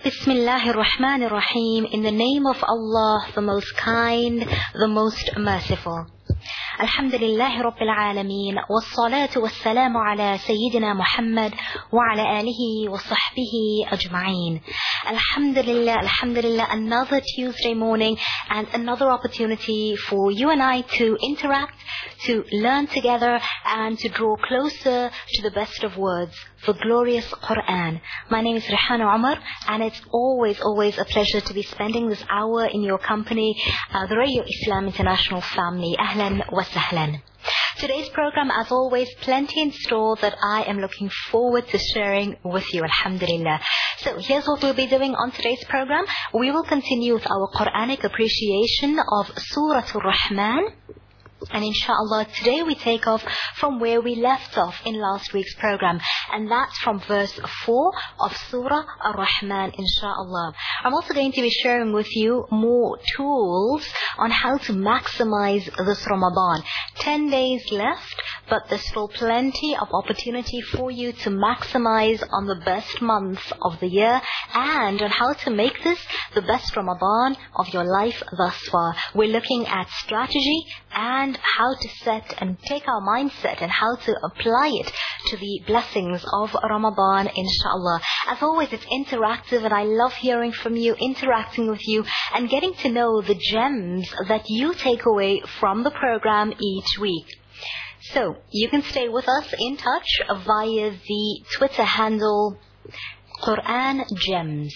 Bismillahir Rahmanir Rahim. In the name of Allah, the most kind, the most merciful. Alhamdulillahi Rabbil Alameen. Wassalatu wassalamu ala Sayyidina Muhammad wa ala alihi wa sahbihi ajma'een. Alhamdulillah, Alhamdulillah. Another Tuesday morning and another opportunity for you and I to interact, to learn together and to draw closer to the best of words, the glorious Quran. My name is Rehana Umar and it's always a pleasure to be spending this hour in your company, the Radio Islam International family. Ahlan wa sahlan. Today's program, as always, plenty in store that I am looking forward to sharing with you, alhamdulillah. So here's what we'll be doing on today's program. We will continue with our Quranic appreciation of Surah Ar-Rahman. And inshallah, today we take off from where we left off in last week's program. And that's from verse 4 of Surah Ar-Rahman, inshallah. I'm also going to be sharing with you more tools on how to maximize this Ramadan. 10 days left, but there's still plenty of opportunity for you to maximize on the best months of the year and on how to make this the best Ramadan of your life thus far. We're looking at strategy and how to set and take our mindset and how to apply it to the blessings of Ramadan, inshallah. As always, it's interactive and I love hearing from you, interacting with you and getting to know the gems that you take away from the program each week. So, you can stay with us in touch via the Twitter handle Quran Gems.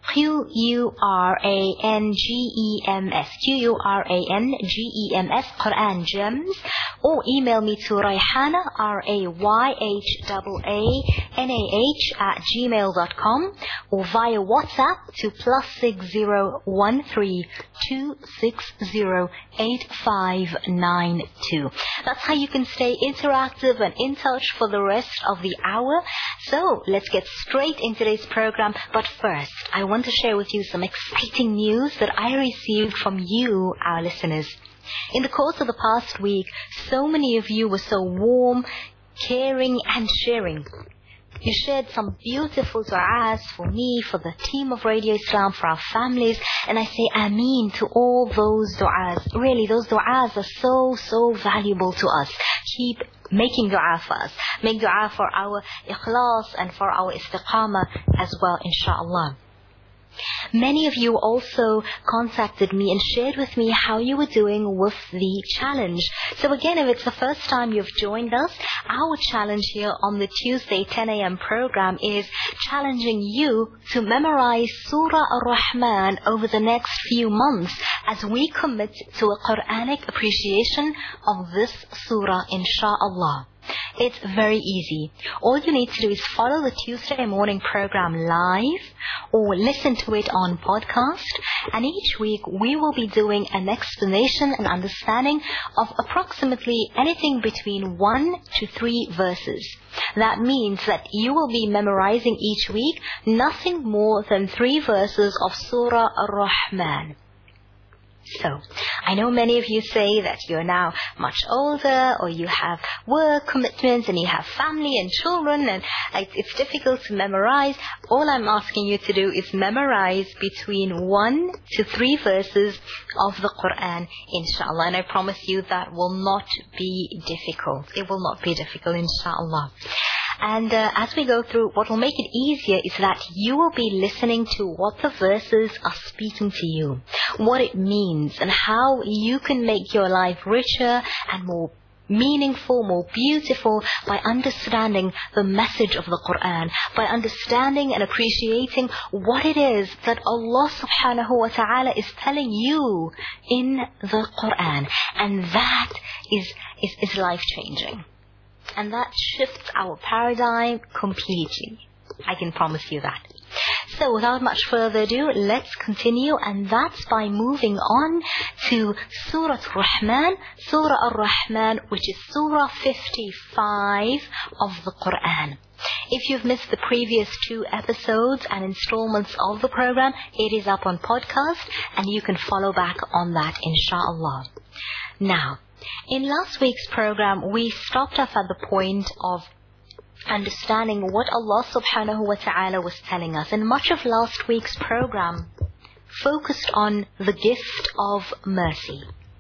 Qurangems, Qurangems, Quran Gems, or email me to Rayhana, rayhanah@gmail.com, or via WhatsApp to +6013 260 8592. That's how you can stay interactive and in touch for the rest of the hour. So let's get straight into today's program. But first, I want to share with you some exciting news that I received from you, our listeners. In the course of the past week, so many of you were so warm, caring and sharing. You shared some beautiful du'as for me, for the team of Radio Islam, for our families, and I say Ameen to all those du'as. Really, those du'as are so valuable to us. Keep making du'a for us. Make du'a for our ikhlas and for our istiqamah as well, inshallah. Many of you also contacted me and shared with me how you were doing with the challenge. So again, if it's the first time you've joined us, our challenge here on the Tuesday 10 a.m. program is challenging you to memorize Surah Ar-Rahman over the next few months as we commit to a Quranic appreciation of this surah, inshallah. It's very easy. All you need to do is follow the Tuesday morning program live or listen to it on podcast. And each week we will be doing an explanation and understanding of approximately anything between 1 to 3 verses. That means that you will be memorizing each week nothing more than 3 verses of Surah Ar-Rahman. So, I know many of you say that you're now much older or you have work commitments and you have family and children and it's difficult to memorize. All I'm asking you to do is memorize between 1 to 3 verses of the Quran, inshallah. And I promise you that will not be difficult. It will not be difficult, inshallah. And as we go through, what will make it easier is that you will be listening to what the verses are speaking to you, what it means, and how you can make your life richer and more meaningful, more beautiful by understanding the message of the Quran, by understanding and appreciating what it is that Allah subhanahu wa ta'ala is telling you in the Quran. And that is life-changing. And that shifts our paradigm completely. I can promise you that. So without much further ado, let's continue, and that's by moving on to Surah Ar-Rahman, Surah Ar-Rahman, which is Surah 55 of the Quran. If you've missed the previous 2 episodes and installments of the program, it is up on podcast, and you can follow back on that, inshallah. Now, in last week's program, we stopped off at the point of understanding what Allah subhanahu wa ta'ala was telling us. And much of last week's program focused on the gift of mercy.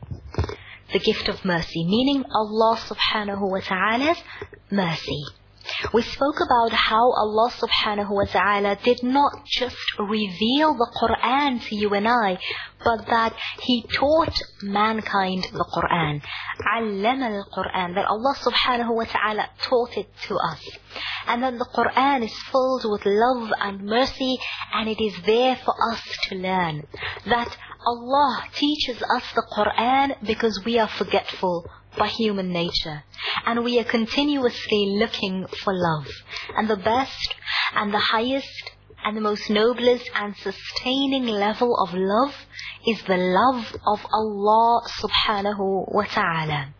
The gift of mercy, meaning Allah subhanahu wa ta'ala's mercy. We spoke about how Allah subhanahu wa ta'ala did not just reveal the Quran to you and I, but that He taught mankind the Quran. Allama al-Quran, that Allah subhanahu wa ta'ala taught it to us. And that the Quran is filled with love and mercy, and it is there for us to learn. That Allah teaches us the Quran because we are forgetful by human nature, and we are continuously looking for love. And the best and the highest and the most noblest and sustaining level of love is the love of Allah subhanahu wa ta'ala.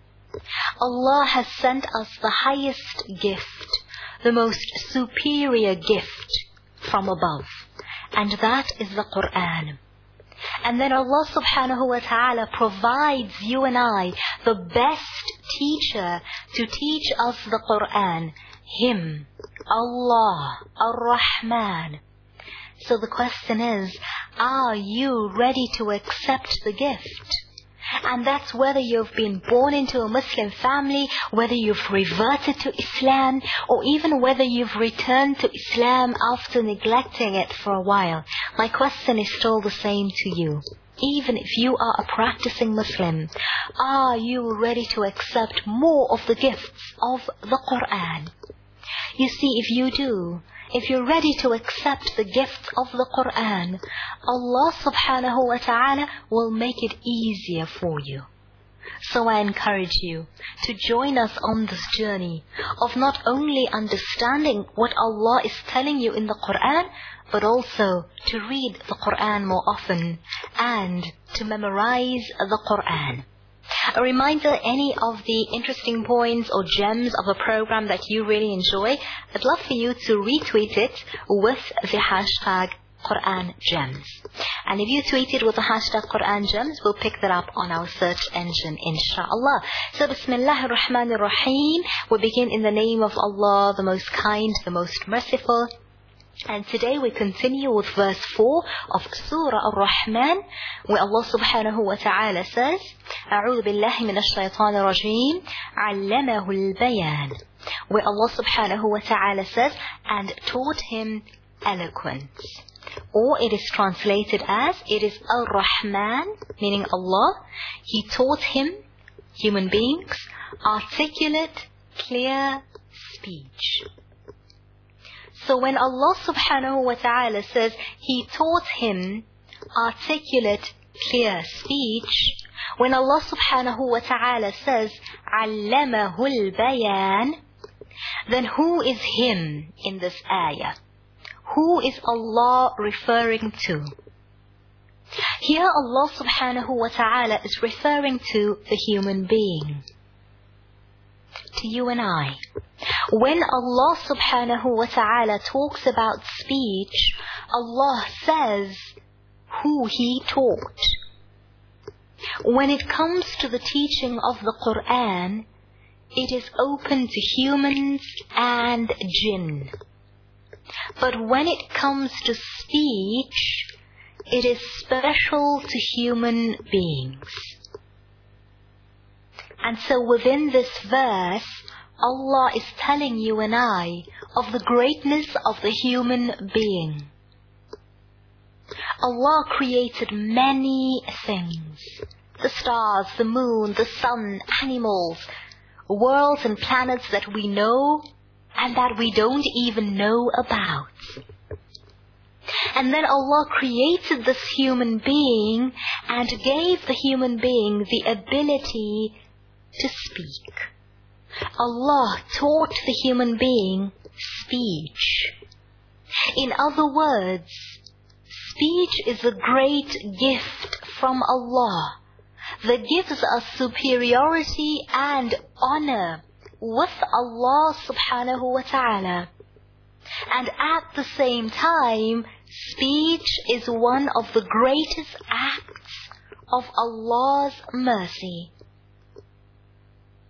Allah has sent us the highest gift, the most superior gift from above, and that is the Quran. And then Allah subhanahu wa ta'ala provides you and I the best teacher to teach us the Quran. Him, Allah, Ar-Rahman. So the question is, are you ready to accept the gift? And that's whether you've been born into a Muslim family, whether you've reverted to Islam, or even whether you've returned to Islam after neglecting it for a while. My question is still the same to you. Even if you are a practicing Muslim, are you ready to accept more of the gifts of the Quran? You see, if you do, if you're ready to accept the gift of the Quran, Allah subhanahu wa ta'ala will make it easier for you. So I encourage you to join us on this journey of not only understanding what Allah is telling you in the Quran, but also to read the Quran more often and to memorize the Quran. A reminder, any of the interesting points or gems of a program that you really enjoy, I'd love for you to retweet it with the hashtag Quran Gems. And if you tweet it with the hashtag Quran Gems, we'll pick that up on our search engine, inshallah. So Bismillahir Rahmanir Rahim. We begin in the name of Allah, the most kind, the most merciful. And today we continue with verse 4 of Surah Ar-Rahman, where Allah subhanahu wa ta'ala says, أعوذ بالله من الشيطان الرجيم علمه البيان, where Allah subhanahu wa ta'ala says, and taught him eloquence. Or it is translated as, it is Ar-Rahman, meaning Allah. He taught him, human beings, articulate, clear speech. So when Allah subhanahu wa ta'ala says He taught him articulate, clear speech, when Allah subhanahu wa ta'ala says عَلَّمَهُ الْبَيَانِ, then who is Him in this ayah? Who is Allah referring to? Here Allah subhanahu wa ta'ala is referring to the human being, to you and I. When Allah subhanahu wa ta'ala talks about speech, Allah says who He taught. When it comes to the teaching of the Quran, it is open to humans and jinn. But when it comes to speech, it is special to human beings. And so within this verse, Allah is telling you and I of the greatness of the human being. Allah created many things. The stars, the moon, the sun, animals, worlds and planets that we know and that we don't even know about. And then Allah created this human being and gave the human being the ability to speak. Allah taught the human being speech. In other words, speech is a great gift from Allah that gives us superiority and honor with Allah subhanahu wa ta'ala. And at the same time, speech is one of the greatest acts of Allah's mercy.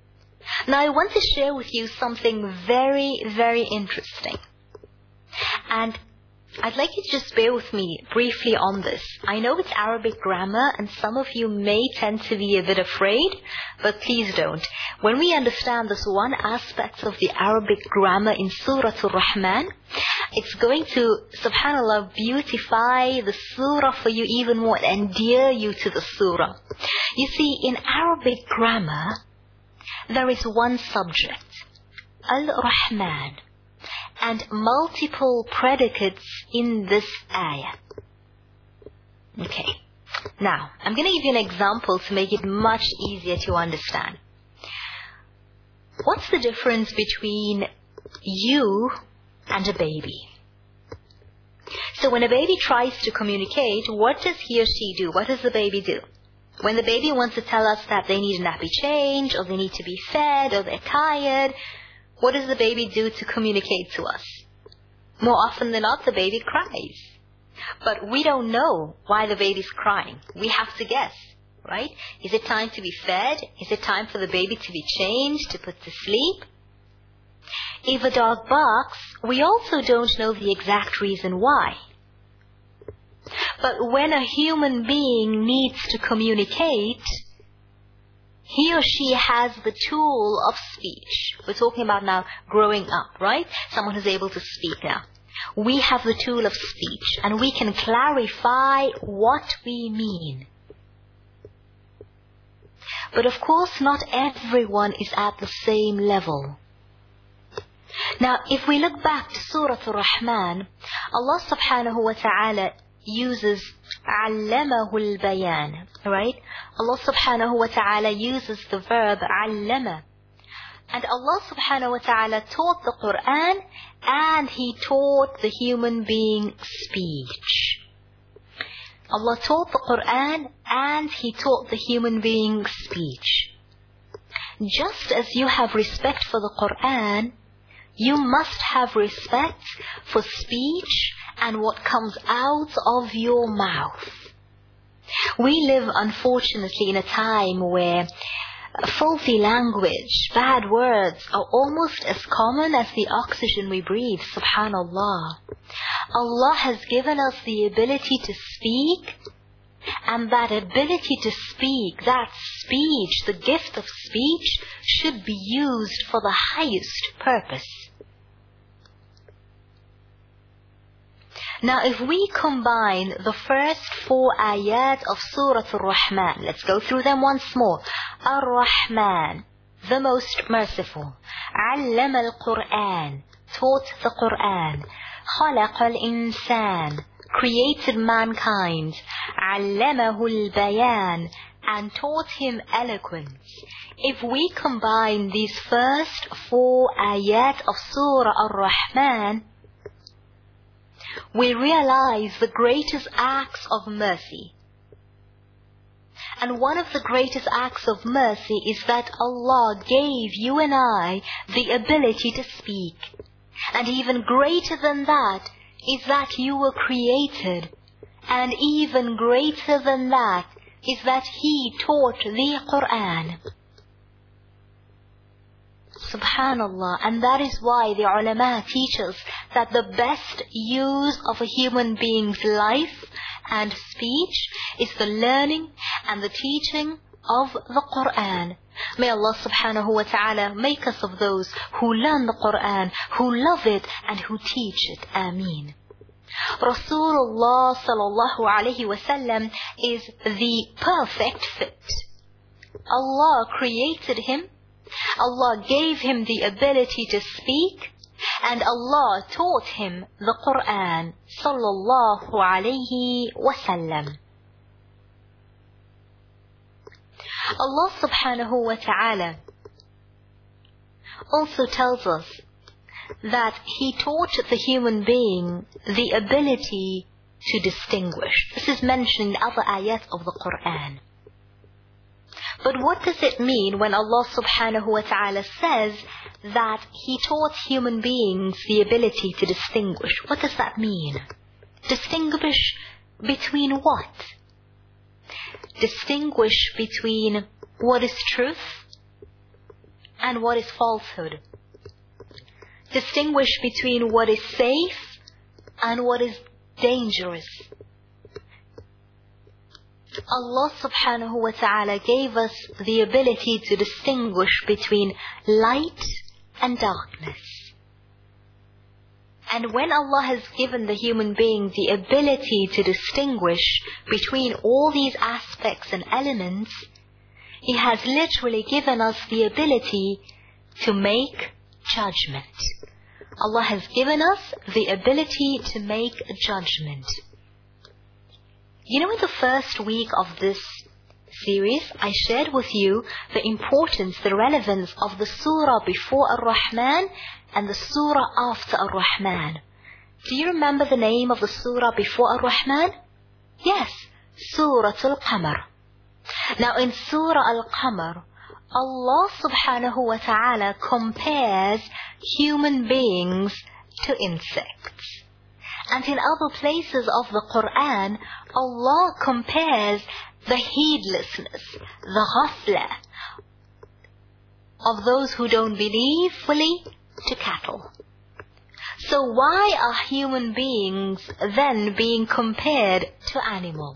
Now I want to share with you something very, very interesting. And I'd like you to just bear with me briefly on this. I know it's Arabic grammar and some of you may tend to be a bit afraid, but please don't. When we understand this one aspect of the Arabic grammar in Surah Ar-Rahman, it's going to, subhanAllah, beautify the surah for you even more and endear you to the surah. You see, in Arabic grammar, there is one subject, Al-Rahman, and multiple predicates in this ayah. Okay. Now, I'm going to give you an example to make it much easier to understand. What's the difference between you and a baby? So when a baby tries to communicate, what does he or she do? What does the baby do? When the baby wants to tell us that they need a nappy change, or they need to be fed, or they're tired, what does the baby do to communicate to us? More often than not, the baby cries. But we don't know why the baby's crying. We have to guess, right? Is it time to be fed? Is it time for the baby to be changed, to put to sleep? If a dog barks, we also don't know the exact reason why. But when a human being needs to communicate, he or she has the tool of speech. We're talking about now growing up, right? Someone who's able to speak now. We have the tool of speech and we can clarify what we mean. But of course, not everyone is at the same level. Now, if we look back to Surah Ar-Rahman, Allah subhanahu wa ta'ala uses علمه البيان, right? Allah subhanahu wa ta'ala uses the verb علم. And Allah subhanahu wa ta'ala taught the Quran and He taught the human being speech. Allah taught the Quran and He taught the human being speech. Just as you have respect for the Quran, you must have respect for speech and what comes out of your mouth. We live, unfortunately, in a time where faulty language, bad words are almost as common as the oxygen we breathe, subhanallah. Allah has given us the ability to speak, and that ability to speak, that speech, the gift of speech, should be used for the highest purpose. Now, if we combine the first 4 ayat of Surah Ar-Rahman, let's go through them once more. Ar-Rahman, the most merciful. Allama al-Quran, taught the Quran. Khalaqa al-Insan, created mankind. Allamahu al-Bayan, and taught him eloquence. If we combine these first 4 ayat of Surah Ar-Rahman, we realize the greatest acts of mercy. And one of the greatest acts of mercy is that Allah gave you and I the ability to speak. And even greater than that is that you were created. And even greater than that is that He taught the Quran. Subhanallah. And that is why the ulama teach us that the best use of a human being's life and speech is the learning and the teaching of the Quran. May Allah subhanahu wa ta'ala make us of those who learn the Quran, who love it and who teach it. Ameen. Rasulullah sallallahu alayhi wa sallam is the perfect fit. Allah created him. Allah gave him the ability to speak, and Allah taught him the Quran, sallallahu alayhi wasallam. Allah subhanahu wa ta'ala also tells us that He taught the human being the ability to distinguish. This is mentioned in other ayat of the Quran. But what does it mean when Allah subhanahu wa ta'ala says that He taught human beings the ability to distinguish? What does that mean? Distinguish between what? Distinguish between what is truth and what is falsehood. Distinguish between what is safe and what is dangerous. Allah subhanahu wa ta'ala gave us the ability to distinguish between light and darkness. And when Allah has given the human being the ability to distinguish between all these aspects and elements, He has literally given us the ability to make judgment. Allah has given us the ability to make a judgment. You know, in the first week of this series, I shared with you the importance, the relevance of the surah before Ar-Rahman and the surah after Ar-Rahman. Do you remember the name of the surah before Ar-Rahman? Yes, Surah Al-Qamar. Now in Surah Al-Qamar, Allah subhanahu wa ta'ala compares human beings to insects. And in other places of the Quran, Allah compares the heedlessness, the ghafla of those who don't believe fully to cattle. So why are human beings then being compared to animals?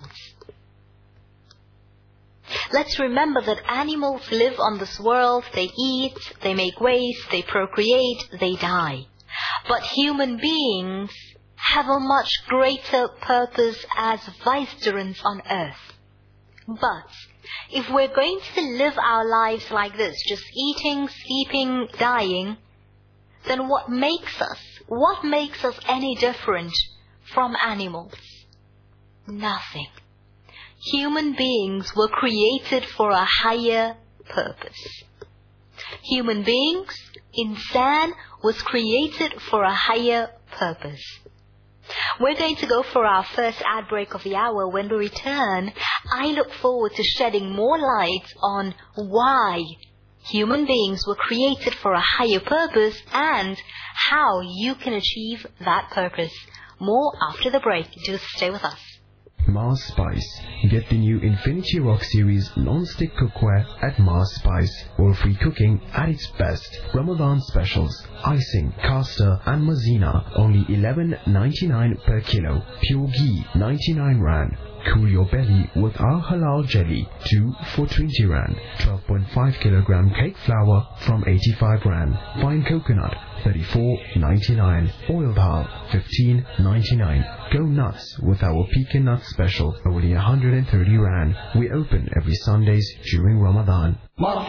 Let's remember that animals live on this world, they eat, they make waste, they procreate, they die. But human beings have a much greater purpose as vicegerents on earth. But if we're going to live our lives like this, just eating, sleeping, dying, then what makes us any different from animals? Nothing. Human beings were created for a higher purpose. Human beings, insan, was created for a higher purpose. We're going to go for our first ad break of the hour. When we return, I look forward to shedding more light on why human beings were created for a higher purpose and how you can achieve that purpose. More after the break. Do stay with us. Mars Spice. Get the new Infinity Rock Series non-stick cookware at Mars Spice. Oil-free cooking at its best. Ramadan specials. Icing, caster and mazina. Only 11.99 per kilo. Pure ghee, 99 rand. Cool your belly with our halal jelly, 2 for 20 rand. 12.5 kilogram cake flour from 85 rand. Fine coconut, 34.99. Oil dal, 15.99. Go nuts with our pecan nut special, only 130 rand. We open every Sundays during Ramadan.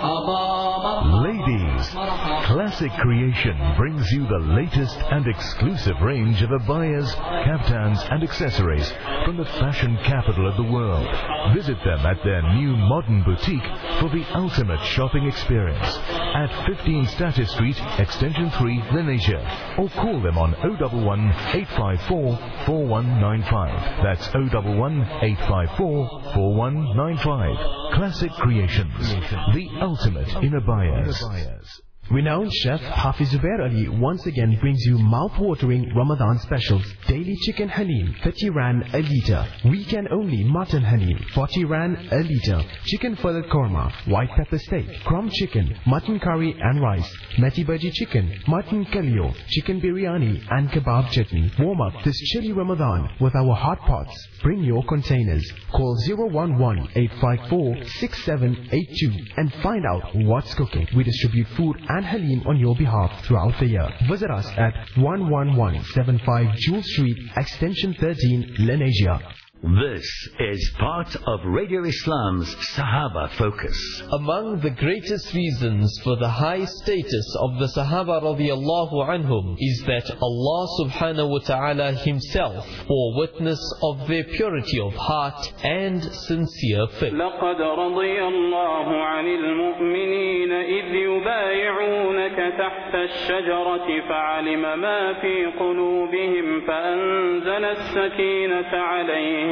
Ladies, Classic Creation brings you the latest and exclusive range of abayas, kaftans and accessories from the fashion capital of the world. Visit them at their new modern boutique for the ultimate shopping experience at 15 Status Street, Extension 3, Lenasia, or call them on 011 854 4195. That's 011 854 4195. Classic Creations, the ultimate in abayas. Renowned chef Hafiz Zubair Ali once again brings you mouth-watering Ramadan specials. Daily chicken halim, 30 rand a litre. Weekend only mutton halim, 40 rand a litre. Chicken fillet korma, white pepper steak, crumb chicken, mutton curry and rice, meti bhaji chicken, mutton kalio, chicken biryani and kebab chutney. Warm up this chilly Ramadan with our hot pots. Bring your containers. Call 011-854-6782 and find out what's cooking. We distribute food and halim on your behalf throughout the year. Visit us at 11175 Jewel Street, Extension 13, Lenasia. This is part of Radio Islam's Sahaba Focus. Among the greatest reasons for the high status of the Sahaba radiallahu anhum is that Allah subhanahu wa ta'ala himself bore witness of their purity of heart and sincere faith. لقد رضي الله عن المؤمنين إذ يبايعونك تحت الشجرة فعلم ما في قلوبهم فأنزل السكينة عليهم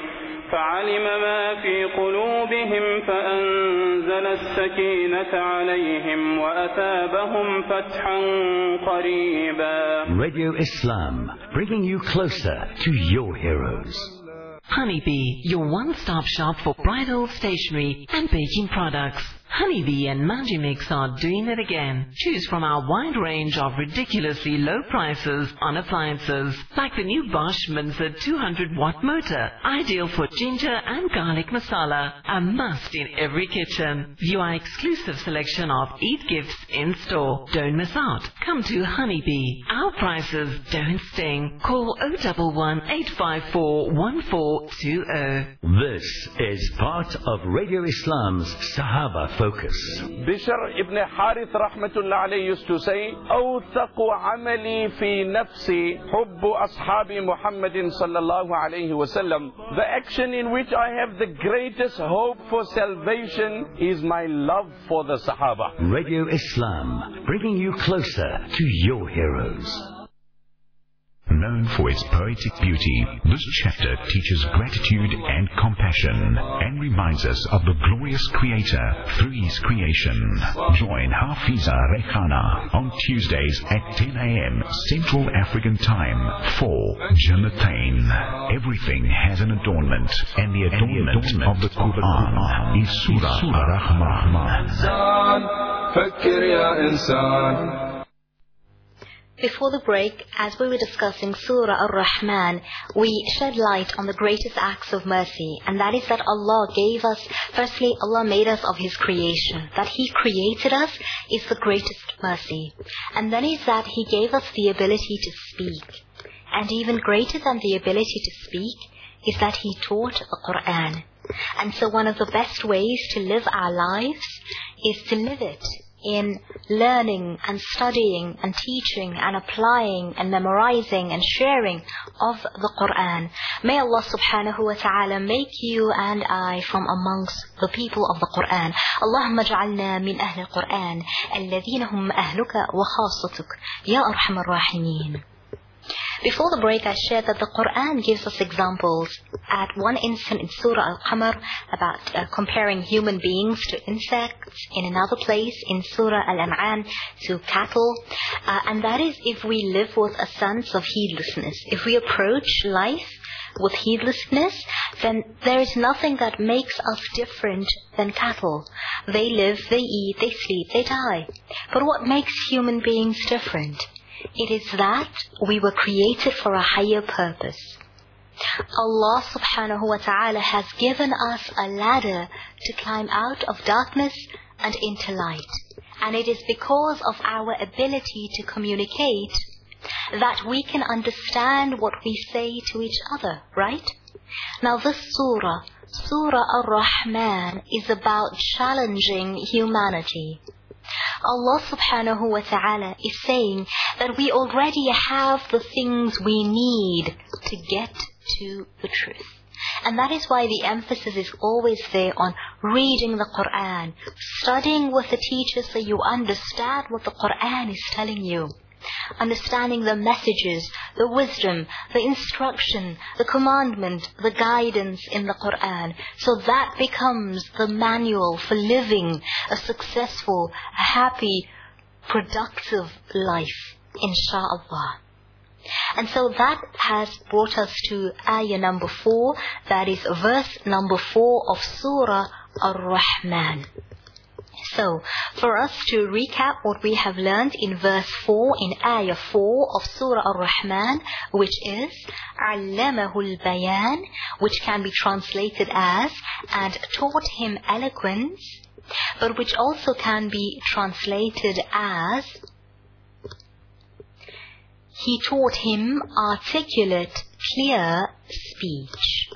وأثابهم فتحا قريبا. Radio Islam, bringing you closer to your heroes. Honeybee, your one-stop shop for bridal stationery and baking products. Honeybee and Magimix are doing it again. Choose from our wide range of ridiculously low prices on appliances, like the new Bosch Minzer 200-watt motor, ideal for ginger and garlic masala, a must in every kitchen. View our exclusive selection of Eid gifts in store. Don't miss out. Come to Honeybee. Our prices don't sting. Call 011 854 1420. This is part of Radio Islam's Sahaba Focus. Bishr ibn Harith rahmatullah alayhi used to say, أوثق عملي في نفسي حب أصحاب محمد sallallahu alayhi wasallam. The action in which I have the greatest hope for salvation is my love for the Sahaba. Radio Islam, bringing you closer to your heroes. Known for its poetic beauty, this chapter teaches gratitude and compassion and reminds us of the glorious Creator through His creation. Join Hafiza Rekhana on Tuesdays at 10 a.m. Central African Time for Jannatain. Everything has an adornment, and the adornment of the Quran is Surah Ar-Rahman. Before the break, as we were discussing Surah Ar-Rahman, we shed light on the greatest acts of mercy, and that is that Allah gave us, firstly, Allah made us of His creation. That He created us is the greatest mercy. And then is that He gave us the ability to speak. And even greater than the ability to speak is that He taught the Quran. And so one of the best ways to live our lives is to live it in learning and studying and teaching and applying and memorizing and sharing of the Quran. May Allah subhanahu wa ta'ala make you and I from amongst the people of the Quran. Allahumma ja'alna min ahli al-Quran alladhina hum ahluka wa khasatuk ya arhamar rahimin. Before the break, I shared that the Quran gives us examples. At one instant in Surah Al-Qamar about comparing human beings to insects. In another place in Surah Al-An'am to cattle. And that is if we live with a sense of heedlessness. If we approach life with heedlessness, then there is nothing that makes us different than cattle. They live, they eat, they sleep, they die. But what makes human beings different? It is that we were created for a higher purpose. Allah subhanahu wa ta'ala has given us a ladder to climb out of darkness and into light. And it is because of our ability to communicate that we can understand what we say to each other, right? Now this surah, Surah Ar-Rahman, is about challenging humanity. Allah subhanahu wa ta'ala is saying that we already have the things we need to get to the truth. And that is why the emphasis is always there on reading the Quran, studying with the teacher so you understand what the Quran is telling you. Understanding the messages, the wisdom, the instruction, the commandment, the guidance in the Quran. So that becomes the manual for living a successful, happy, productive life, insha'Allah. And so that has brought us to ayah number 4, that is verse number 4 of Surah Ar-Rahman. So, for us to recap what we have learned in verse 4, in ayah 4 of Surah Ar-Rahman, which is Allamahul Bayan, which can be translated as, and taught him eloquence, but which also can be translated as, he taught him articulate, clear speech.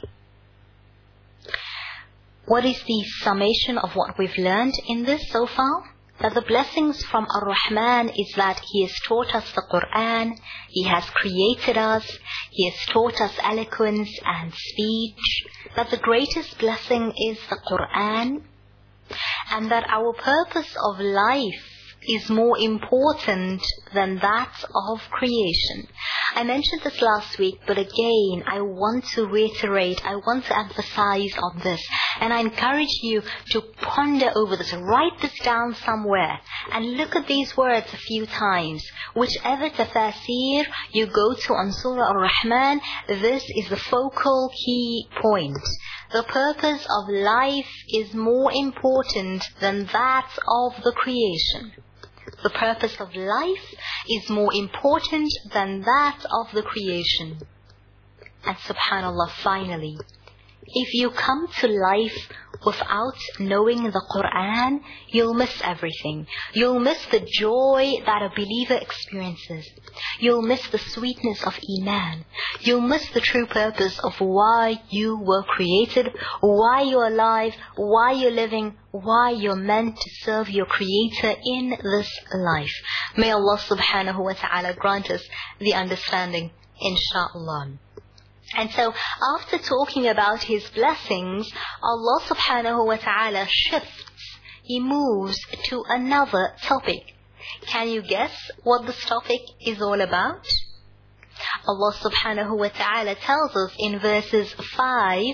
What is the summation of what we've learned in this so far? That the blessings from Ar-Rahman is that He has taught us the Quran, He has created us, He has taught us eloquence and speech, that the greatest blessing is the Quran, and that our purpose of life is more important than that of creation. I mentioned this last week, but again, I want to reiterate, I want to emphasize on this. And I encourage you to ponder over this, write this down somewhere, and look at these words a few times. Whichever tafasir you go to on Surah Ar-Rahman, this is the focal key point. The purpose of life is more important than that of the creation. The purpose of life is more important than that of the creation. And subhanallah, finally, if you come to life without knowing the Quran, you'll miss everything. You'll miss the joy that a believer experiences. You'll miss the sweetness of Iman. You'll miss the true purpose of why you were created, why you're alive, why you're living, why you're meant to serve your Creator in this life. May Allah subhanahu wa ta'ala grant us the understanding, inshaAllah. And so, after talking about His blessings, Allah subhanahu wa ta'ala shifts. He moves to another topic. Can you guess what this topic is all about? Allah subhanahu wa ta'ala tells us in verses 5,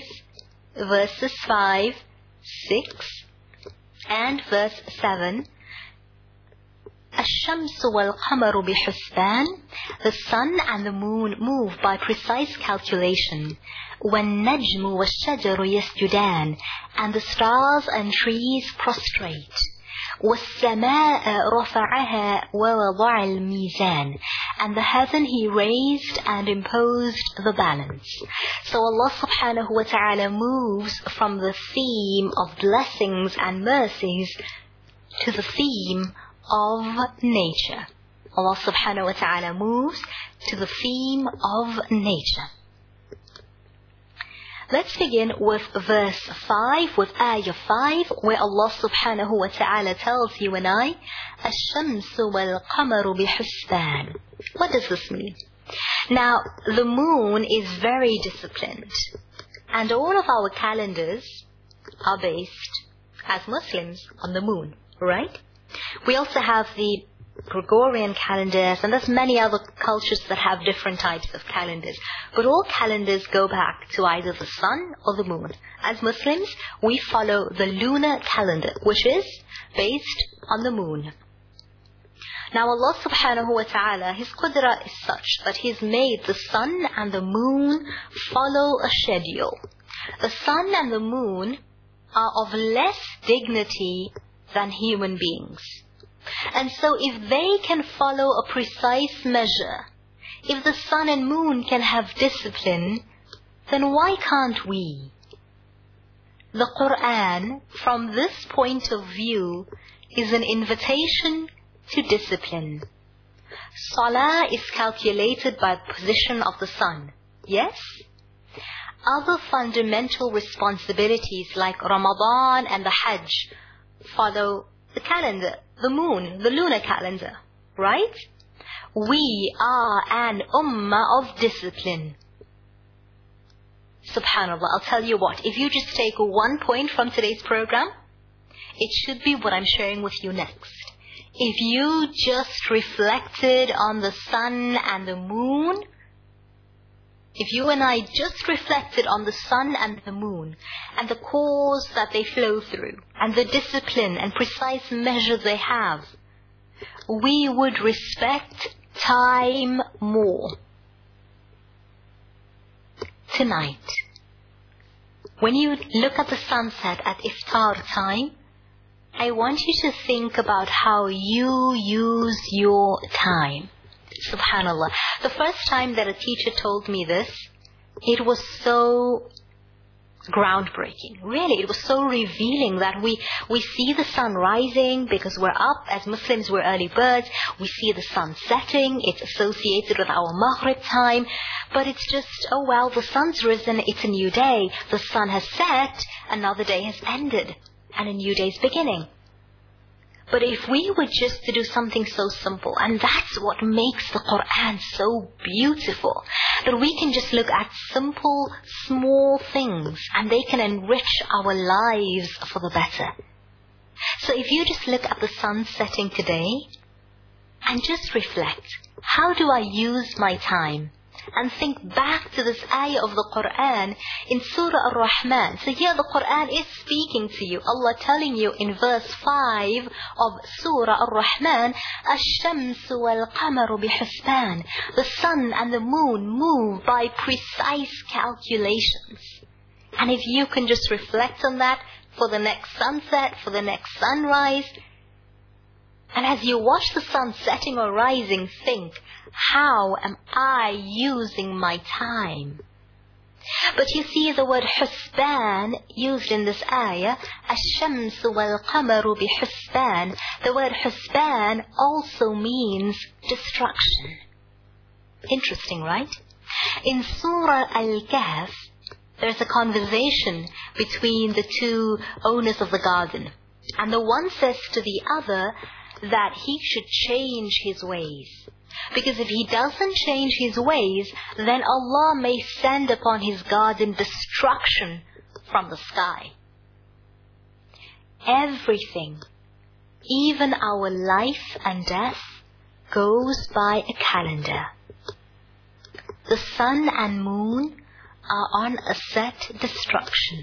6, and verse 7, الشمس والقمر بحسبان, the sun and the moon move by precise calculation. والنجم والشجر يسجدان, and the stars and trees prostrate. والسماء رفعها ووضع الميزان, and the heaven He raised and imposed the balance. So Allah subhanahu wa ta'ala moves from the theme of blessings and mercies to the theme of nature. Allah subhanahu wa ta'ala moves to the theme of nature. Let's begin with verse 5, with ayah 5, where Allah subhanahu wa ta'ala tells you and I, الشمس والقمر بحسبان. What does this mean? Now, the moon is very disciplined, and all of our calendars are based, as Muslims, on the moon, right? We also have the Gregorian calendars, and there's many other cultures that have different types of calendars. But all calendars go back to either the sun or the moon. As Muslims, we follow the lunar calendar, which is based on the moon. Now Allah subhanahu wa ta'ala, His qudra is such that He's made the sun and the moon follow a schedule. The sun and the moon are of less dignity than human beings. And so if they can follow a precise measure, if the sun and moon can have discipline, then why can't we? The Quran, from this point of view, is an invitation to discipline. Salah is calculated by the position of the sun, yes? Other fundamental responsibilities like Ramadan and the Hajj follow the calendar, the moon, the lunar calendar, right? We are an ummah of discipline. Subhanallah, I'll tell you what, if you just take 1 point from today's program, it should be what I'm sharing with you next. If you just reflected on the sun and the moon, if you and I just reflected on the sun and the moon and the cause that they flow through and the discipline and precise measure they have, we would respect time more. Tonight, when you look at the sunset at iftar time, I want you to think about how you use your time. Subhanallah. The first time that a teacher told me this, it was so groundbreaking. Really, it was so revealing that we see the sun rising because we're up. As Muslims, we're early birds. We see the sun setting. It's associated with our Maghrib time. But it's just, oh well, the sun's risen. It's a new day. The sun has set. Another day has ended. And a new day's beginning. But if we were just to do something so simple, and that's what makes the Quran so beautiful, that we can just look at simple, small things, and they can enrich our lives for the better. So if you just look at the sun setting today, and just reflect, how do I use my time? And think back to this ayah of the Quran in Surah Ar-Rahman. So here the Quran is speaking to you. Allah telling you in verse 5 of Surah Ar-Rahman, الشمس والقمر بحسبان. The sun and the moon move by precise calculations. And if you can just reflect on that for the next sunset, for the next sunrise, and as you watch the sun setting or rising, think, how am I using my time? But you see the word husban used in this ayah, الشمس والقمر بحسبان. The word husban also means destruction. Interesting, right? In Surah Al-Kahf, there's a conversation between the two owners of the garden. And the one says to the other that he should change his ways. Because if he doesn't change his ways, then Allah may send upon his garden destruction from the sky. Everything, even our life and death, goes by a calendar. The sun and moon are on a set destruction.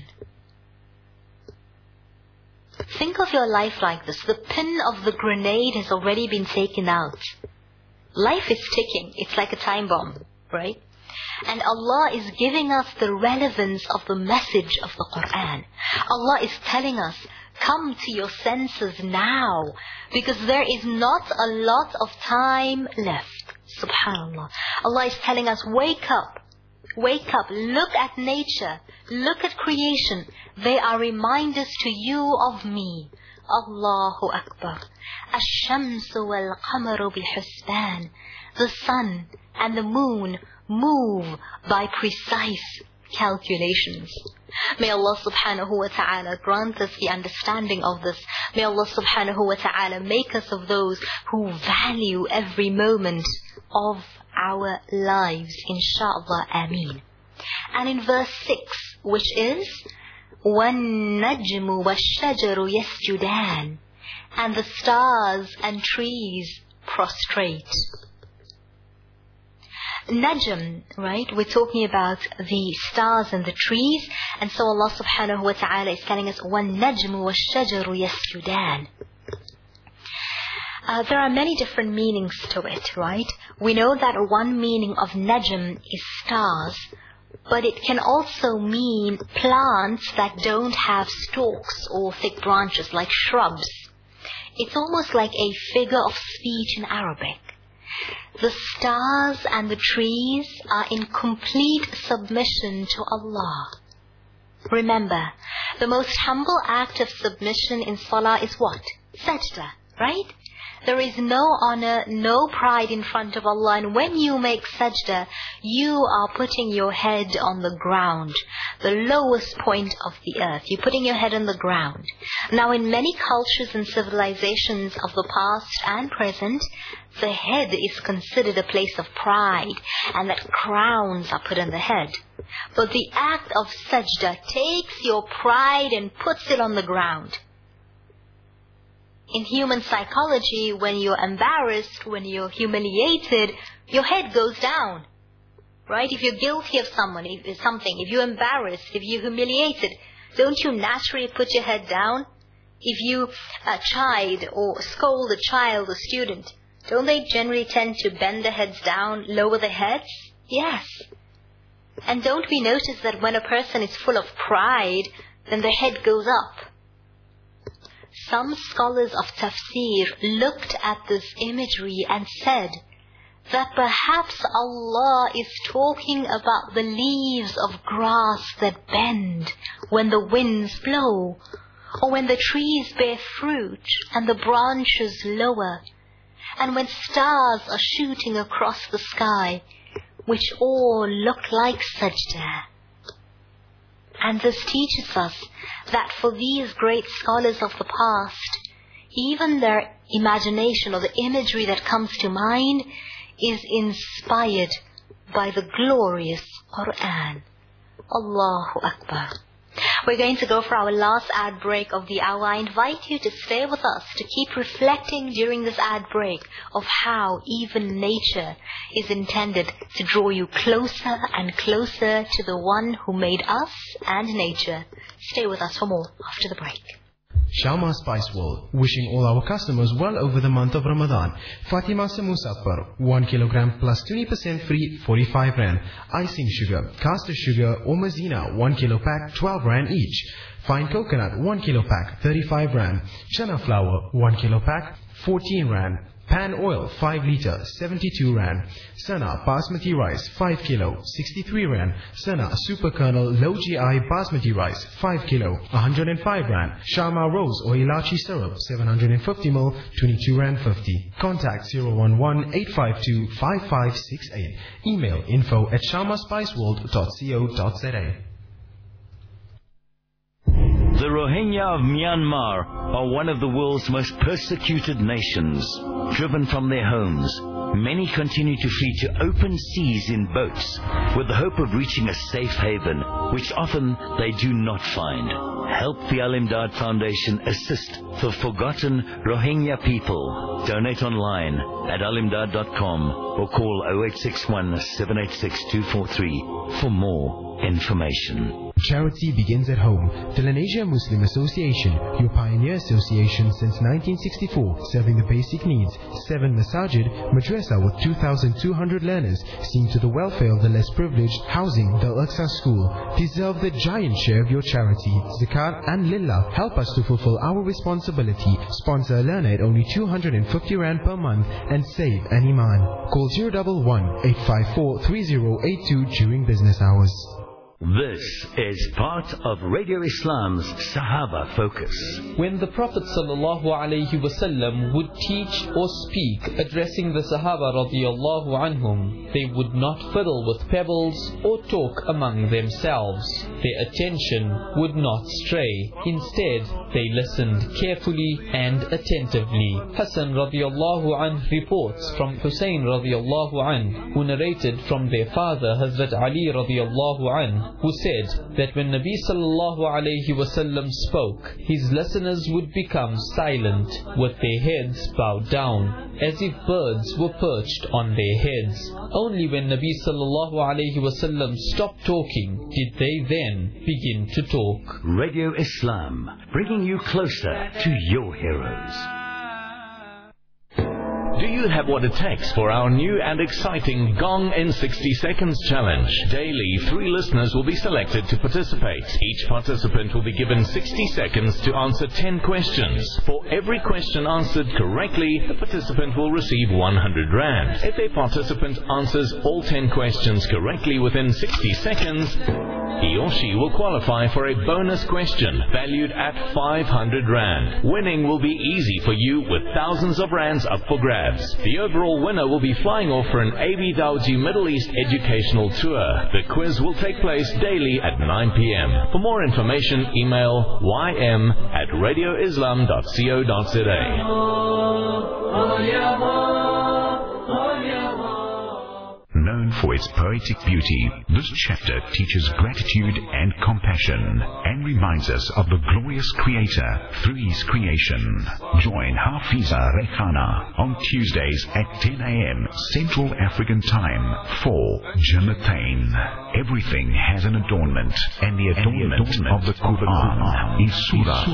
Think of your life like this. The pin of the grenade has already been taken out. Life is ticking. It's like a time bomb, right? And Allah is giving us the relevance of the message of the Quran. Allah is telling us, come to your senses now, because there is not a lot of time left. Subhanallah. Allah is telling us, wake up. Wake up. Look at nature. Look at creation. They are reminders to you of me. Allahu Akbar. Ash-shamsu wal-qamaru bihusban. The sun and the moon move by precise calculations. May Allah subhanahu wa ta'ala grant us the understanding of this. May Allah subhanahu wa ta'ala make us of those who value every moment of our lives. Inshallah, ameen. And in verse 6, which is وَالنَّجْمُ وَالشَّجَرُ يَسْجُدَانِ, and the stars and trees prostrate. Najm, right? We're talking about the stars and the trees, and so Allah subhanahu wa ta'ala is telling us وَالنَّجْمُ وَالشَّجَرُ يَسْجُدَانِ. There are many different meanings to it, right? We know that one meaning of najm is stars, but it can also mean plants that don't have stalks or thick branches, like shrubs. It's almost like a figure of speech in Arabic. The stars and the trees are in complete submission to Allah. Remember, the most humble act of submission in salah is what? Sajda, right? There is no honor, no pride in front of Allah. And when you make sajda, you are putting your head on the ground, the lowest point of the earth. You're putting your head on the ground. Now, in many cultures and civilizations of the past and present, the head is considered a place of pride, and that crowns are put on the head. But the act of sajda takes your pride and puts it on the ground. In human psychology, when you're embarrassed, when you're humiliated, your head goes down, right? If you're guilty of something, if you're embarrassed, if you're humiliated, don't you naturally put your head down? If you chide or scold a child or student, don't they generally tend to bend their heads down, lower their heads? Yes. And don't we notice that when a person is full of pride, then their head goes up? Some scholars of tafsir looked at this imagery and said that perhaps Allah is talking about the leaves of grass that bend when the winds blow, or when the trees bear fruit and the branches lower, and when stars are shooting across the sky, which all look like sajda. And this teaches us that for these great scholars of the past, even their imagination or the imagery that comes to mind is inspired by the glorious Quran. Allahu Akbar. We're going to go for our last ad break of the hour. I invite you to stay with us, to keep reflecting during this ad break of how even nature is intended to draw you closer and closer to the one who made us and nature. Stay with us for more after the break. Sharma Spice World, wishing all our customers well over the month of Ramadan. Fatima Samosa 1 kilogram plus 20% free, 45 Rand. Icing sugar, caster sugar or Mazina 1 kilo pack, 12 Rand each. Fine coconut 1 kilo pack, 35 Rand. Chana flour 1 kilo pack, 14 Rand. Pan oil 5 liter, 72 Rand. Sana Basmati rice 5 kilo, 63 Rand. Sana Super Kernel Low GI Basmati rice 5 kilo, 105 Rand. Sharma Rose or Ilachi syrup 750 ml, 22 Rand 50. Contact 011-852-5568. Email info@sharmaspiceworld.co.za. The Rohingya of Myanmar are one of the world's most persecuted nations. Driven from their homes, many continue to flee to open seas in boats with the hope of reaching a safe haven, which often they do not find. Help the Al-Imdad Foundation assist the forgotten Rohingya people. Donate online at alimdad.com or call 0861 786 243 for more information. Charity begins at home. The Lenasia Muslim Association, your pioneer association since 1964, serving the basic needs. 7 masajid, madrasa with 2,200 learners, seeing to the welfare of the less privileged, housing the Al-Aqsa School. Deserve the giant share of your charity. Zakat and Lillah, help us to fulfill our responsibility. Sponsor a learner at only 250 Rand per month and save an iman. Call 011-854-3082 during business hours. This is part of Radio Islam's Sahaba Focus. When the Prophet ﷺ would teach or speak addressing the Sahaba radiyallahu anhum, they would not fiddle with pebbles or talk among themselves. Their attention would not stray. Instead, they listened carefully and attentively. Hassan radiyallahu anh reports from Hussein radiyallahu anh, who narrated from their father Hazrat Ali radiyallahu anh, who said that when Nabi sallallahu alayhi wasallam spoke, his listeners would become silent with their heads bowed down, as if birds were perched on their heads. Only when Nabi sallallahu alayhi wasallam stopped talking did they then begin to talk. Radio Islam, bringing you closer to your heroes. Do you have what it takes for our new and exciting Gong in 60 Seconds challenge? Daily, 3 listeners will be selected to participate. Each participant will be given 60 seconds to answer 10 questions. For every question answered correctly, the participant will receive 100 Rand. If a participant answers all 10 questions correctly within 60 seconds, he or she will qualify for a bonus question valued at 500 Rand. Winning will be easy for you with thousands of Rands up for grabs. The overall winner will be flying off for an AB Dawji Middle East educational tour. The quiz will take place daily at 9 p.m. For more information, email ym@radioislam.co.za. Known for its poetic beauty, this chapter teaches gratitude and compassion and reminds us of the glorious Creator through His creation. Join Hafiza Rekhana on Tuesdays at 10 a.m. Central African Time for Jamatain. Everything has an adornment, and the adornment of the Quran is Surah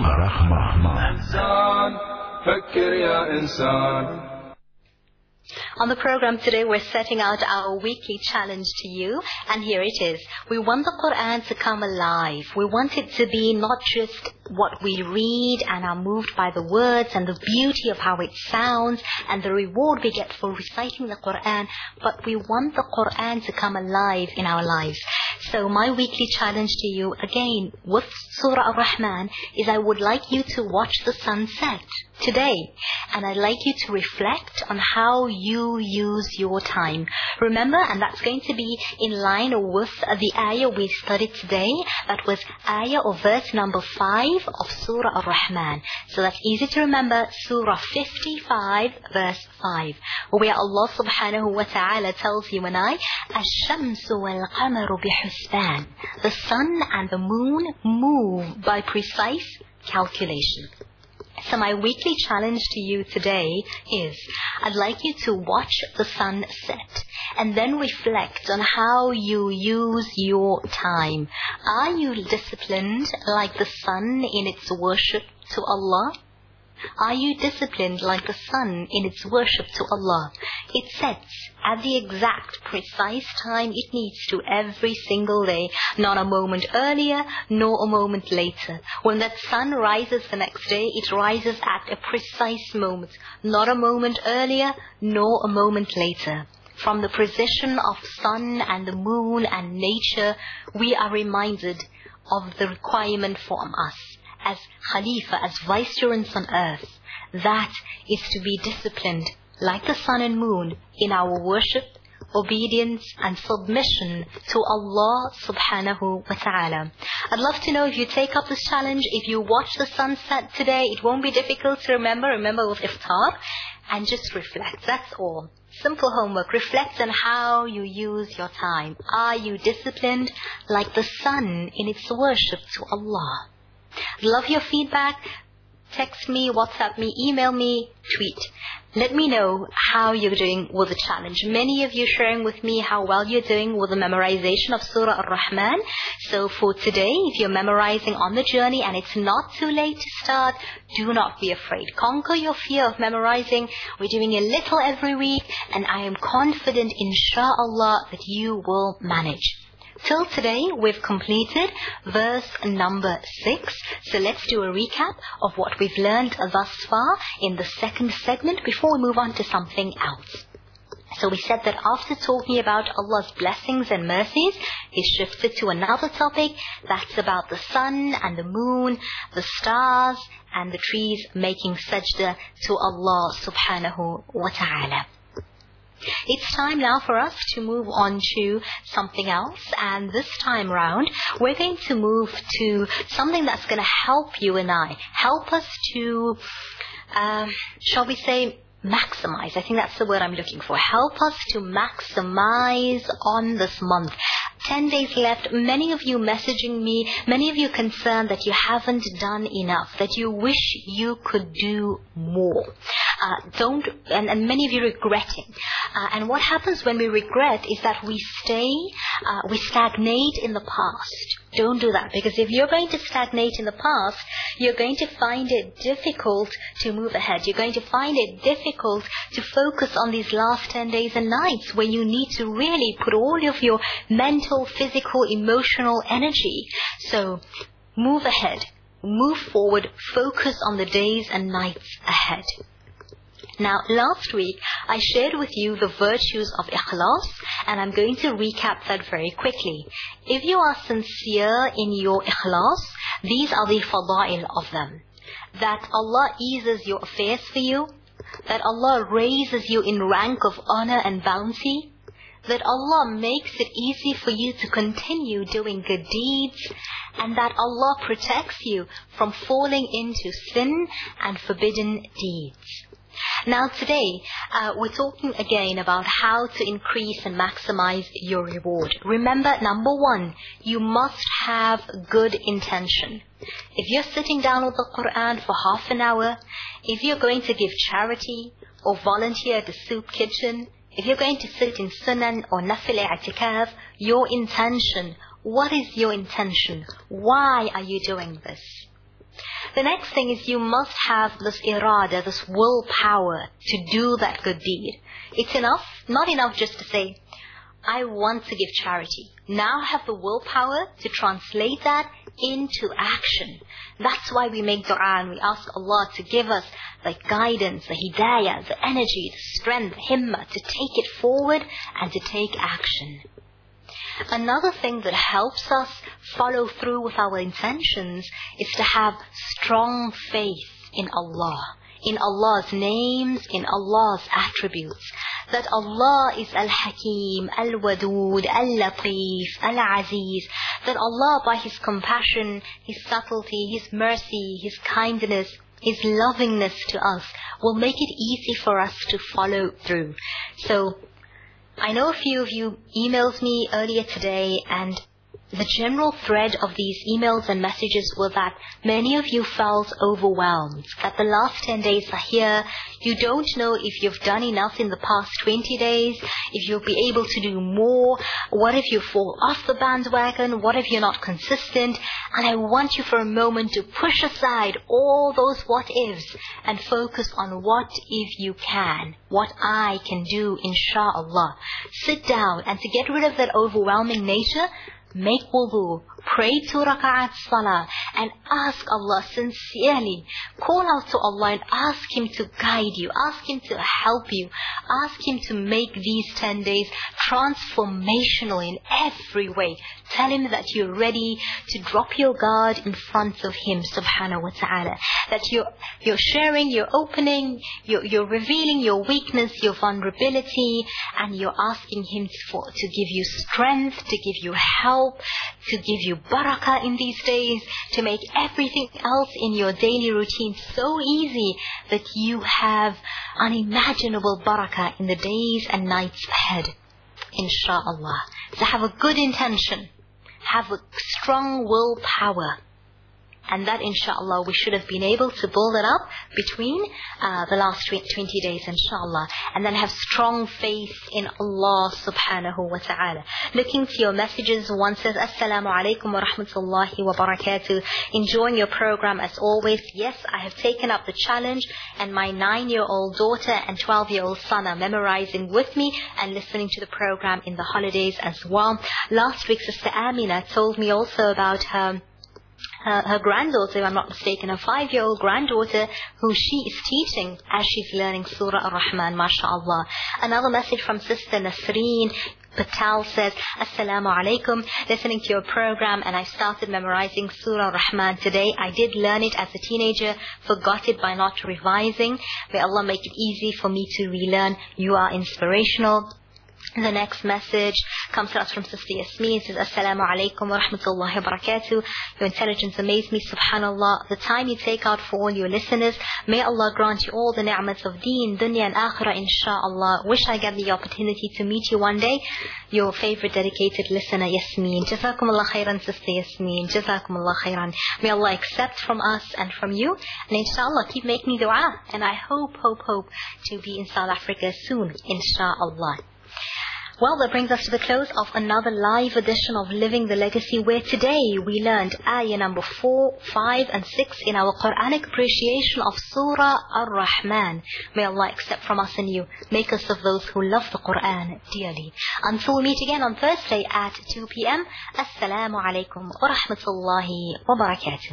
Ar-Rahman. On the program today, we're setting out our weekly challenge to you, and here it is. We want the Quran to come alive. We want it to be not just what we read and are moved by the words and the beauty of how it sounds and the reward we get for reciting the Quran, but we want the Quran to come alive in our lives. So my weekly challenge to you, again, with Surah Ar-Rahman, is I would like you to watch the sunset today. And I'd like you to reflect on how you use your time. Remember, and that's going to be in line with the ayah we studied today. That was ayah or verse number 5 of Surah Ar-Rahman. So that's easy to remember, Surah 55, verse 5. Where Allah subhanahu wa ta'ala tells you and I, الشمس والقمر بحسبان. The sun and the moon move by precise calculation. So my weekly challenge to you today is, I'd like you to watch the sun set and then reflect on how you use your time. Are you disciplined like the sun in its worship to Allah? Are you disciplined like the sun in its worship to Allah? It sets at the exact, precise time it needs to every single day, not a moment earlier, nor a moment later. When that sun rises the next day, it rises at a precise moment, not a moment earlier, nor a moment later. From the precision of sun and the moon and nature, we are reminded of the requirement from us as Khalifa, as vicegerents on earth, that is to be disciplined like the sun and moon in our worship, obedience and submission to Allah subhanahu wa ta'ala. I'd love to know if you take up this challenge, if you watch the sunset today, it won't be difficult to remember with iftar, and just reflect, that's all. Simple homework, reflect on how you use your time. Are you disciplined like the sun in its worship to Allah? Love your feedback. Text me, WhatsApp me, email me, tweet. Let me know how you're doing with the challenge. Many of you sharing with me how well you're doing with the memorization of Surah Ar-Rahman. So for today, if you're memorizing on the journey and it's not too late to start, do not be afraid. Conquer your fear of memorizing. We're doing a little every week, and I am confident, inshallah, that you will manage. Till today, we've completed verse number 6. So let's do a recap of what we've learned thus far in the second segment before we move on to something else. So we said that after talking about Allah's blessings and mercies, He shifted to another topic that's about the sun and the moon, the stars and the trees making sajda to Allah subhanahu wa ta'ala. It's time now for us to move on to something else, and this time round we're going to move to something that's going to help you and I, help us to, shall we say, maximize. I think that's the word I'm looking for. Help us to maximize on this month. 10 days left. Many of you messaging me, many of you concerned that you haven't done enough, that you wish you could do more. And many of you regretting. And what happens when we regret is that we stagnate in the past. Don't do that, because if you're going to stagnate in the past, you're going to find it difficult to move ahead. You're going to find it difficult to focus on these last 10 days and nights where you need to really put all of your mental, physical, emotional energy. So move ahead, move forward, focus on the days and nights ahead. Now, last week, I shared with you the virtues of ikhlas, and I'm going to recap that very quickly. If you are sincere in your ikhlas, these are the fada'il of them. That Allah eases your affairs for you, that Allah raises you in rank of honor and bounty, that Allah makes it easy for you to continue doing good deeds, and that Allah protects you from falling into sin and forbidden deeds. Now today, we're talking again about how to increase and maximize your reward. Remember, number one, you must have good intention. If you're sitting down with the Quran for half an hour, if you're going to give charity or volunteer at the soup kitchen, if you're going to sit in sunan or nafil i'tikaf, your intention, what is your intention? Why are you doing this? The next thing is you must have this irada, this willpower to do that good deed. It's not enough just to say, I want to give charity. Now I have the willpower to translate that into action. That's why we make dua and we ask Allah to give us the guidance, the hidayah, the energy, the strength, the himmah to take it forward and to take action. Another thing that helps us follow through with our intentions is to have strong faith in Allah, in Allah's names, in Allah's attributes. That Allah is Al-Hakim, Al-Wadud, Al-Latif, Al-Aziz. That Allah, by His compassion, His subtlety, His mercy, His kindness, His lovingness to us, will make it easy for us to follow through. So, I know a few of you emailed me earlier today and the general thread of these emails and messages were that many of you felt overwhelmed, that the last 10 days are here. You don't know if you've done enough in the past 20 days, if you'll be able to do more. What if you fall off the bandwagon? What if you're not consistent? And I want you for a moment to push aside all those what ifs and focus on what if you can, what I can do, inshallah. Sit down, and to get rid of that overwhelming nature, make wudu, pray 2 rak'at salah, and ask Allah sincerely. Call out to Allah and ask Him to guide you, ask Him to help you, ask Him to make these 10 days transformational in every way. Tell Him that you're ready to drop your guard in front of Him, subhanahu wa ta'ala. That you're sharing, you're opening, you're revealing your weakness, your vulnerability, and you're asking Him to give you strength, to give you help, to give you barakah in these days, to make everything else in your daily routine so easy that you have unimaginable barakah in the days and nights ahead, inshallah. So have a good intention, have a strong willpower, and that inshallah we should have been able to build it up between the last 20 days, inshallah. And then have strong faith in Allah subhanahu wa ta'ala. Looking to your messages, one says, Assalamu alaikum wa rahmatullahi wa barakatuh. Enjoying your program as always. Yes, I have taken up the challenge, and my 9-year-old daughter and 12-year-old son are memorizing with me and listening to the program in the holidays as well. Last week, Sister Amina told me also about her granddaughter, if I'm not mistaken, a 5-year-old granddaughter who she is teaching as she's learning Surah Ar-Rahman, mashallah. Another message from Sister Nasreen Patel says, Assalamu alaikum, listening to your program, and I started memorizing Surah Ar-Rahman today. I did learn it as a teenager, forgot it by not revising. May Allah make it easy for me to relearn. You are inspirational. The next message comes to us from Sister Yasmin. It says, Assalamu alaikum wa rahmatullahi wa barakatuh. Your intelligence amazed me, subhanallah. The time you take out for all your listeners. May Allah grant you all the ni'mats of deen, dunya and akhirah, inshallah. Wish I get the opportunity to meet you one day. Your favorite dedicated listener, Yasmin. Jazakumullah khairan, Sister Yasmin. Jazakumullah khairan. May Allah accept from us and from you. And inshallah, keep making dua. And I hope to be in South Africa soon, inshallah. Well, that brings us to the close of another live edition of Living the Legacy, where today we learned ayah number 4, 5 and 6 in our Quranic appreciation of Surah Ar-Rahman. May Allah accept from us and you. Make us of those who love the Quran dearly. Until we meet again on Thursday at 2 p.m. Assalamu alaikum wa rahmatullahi wa barakatuh.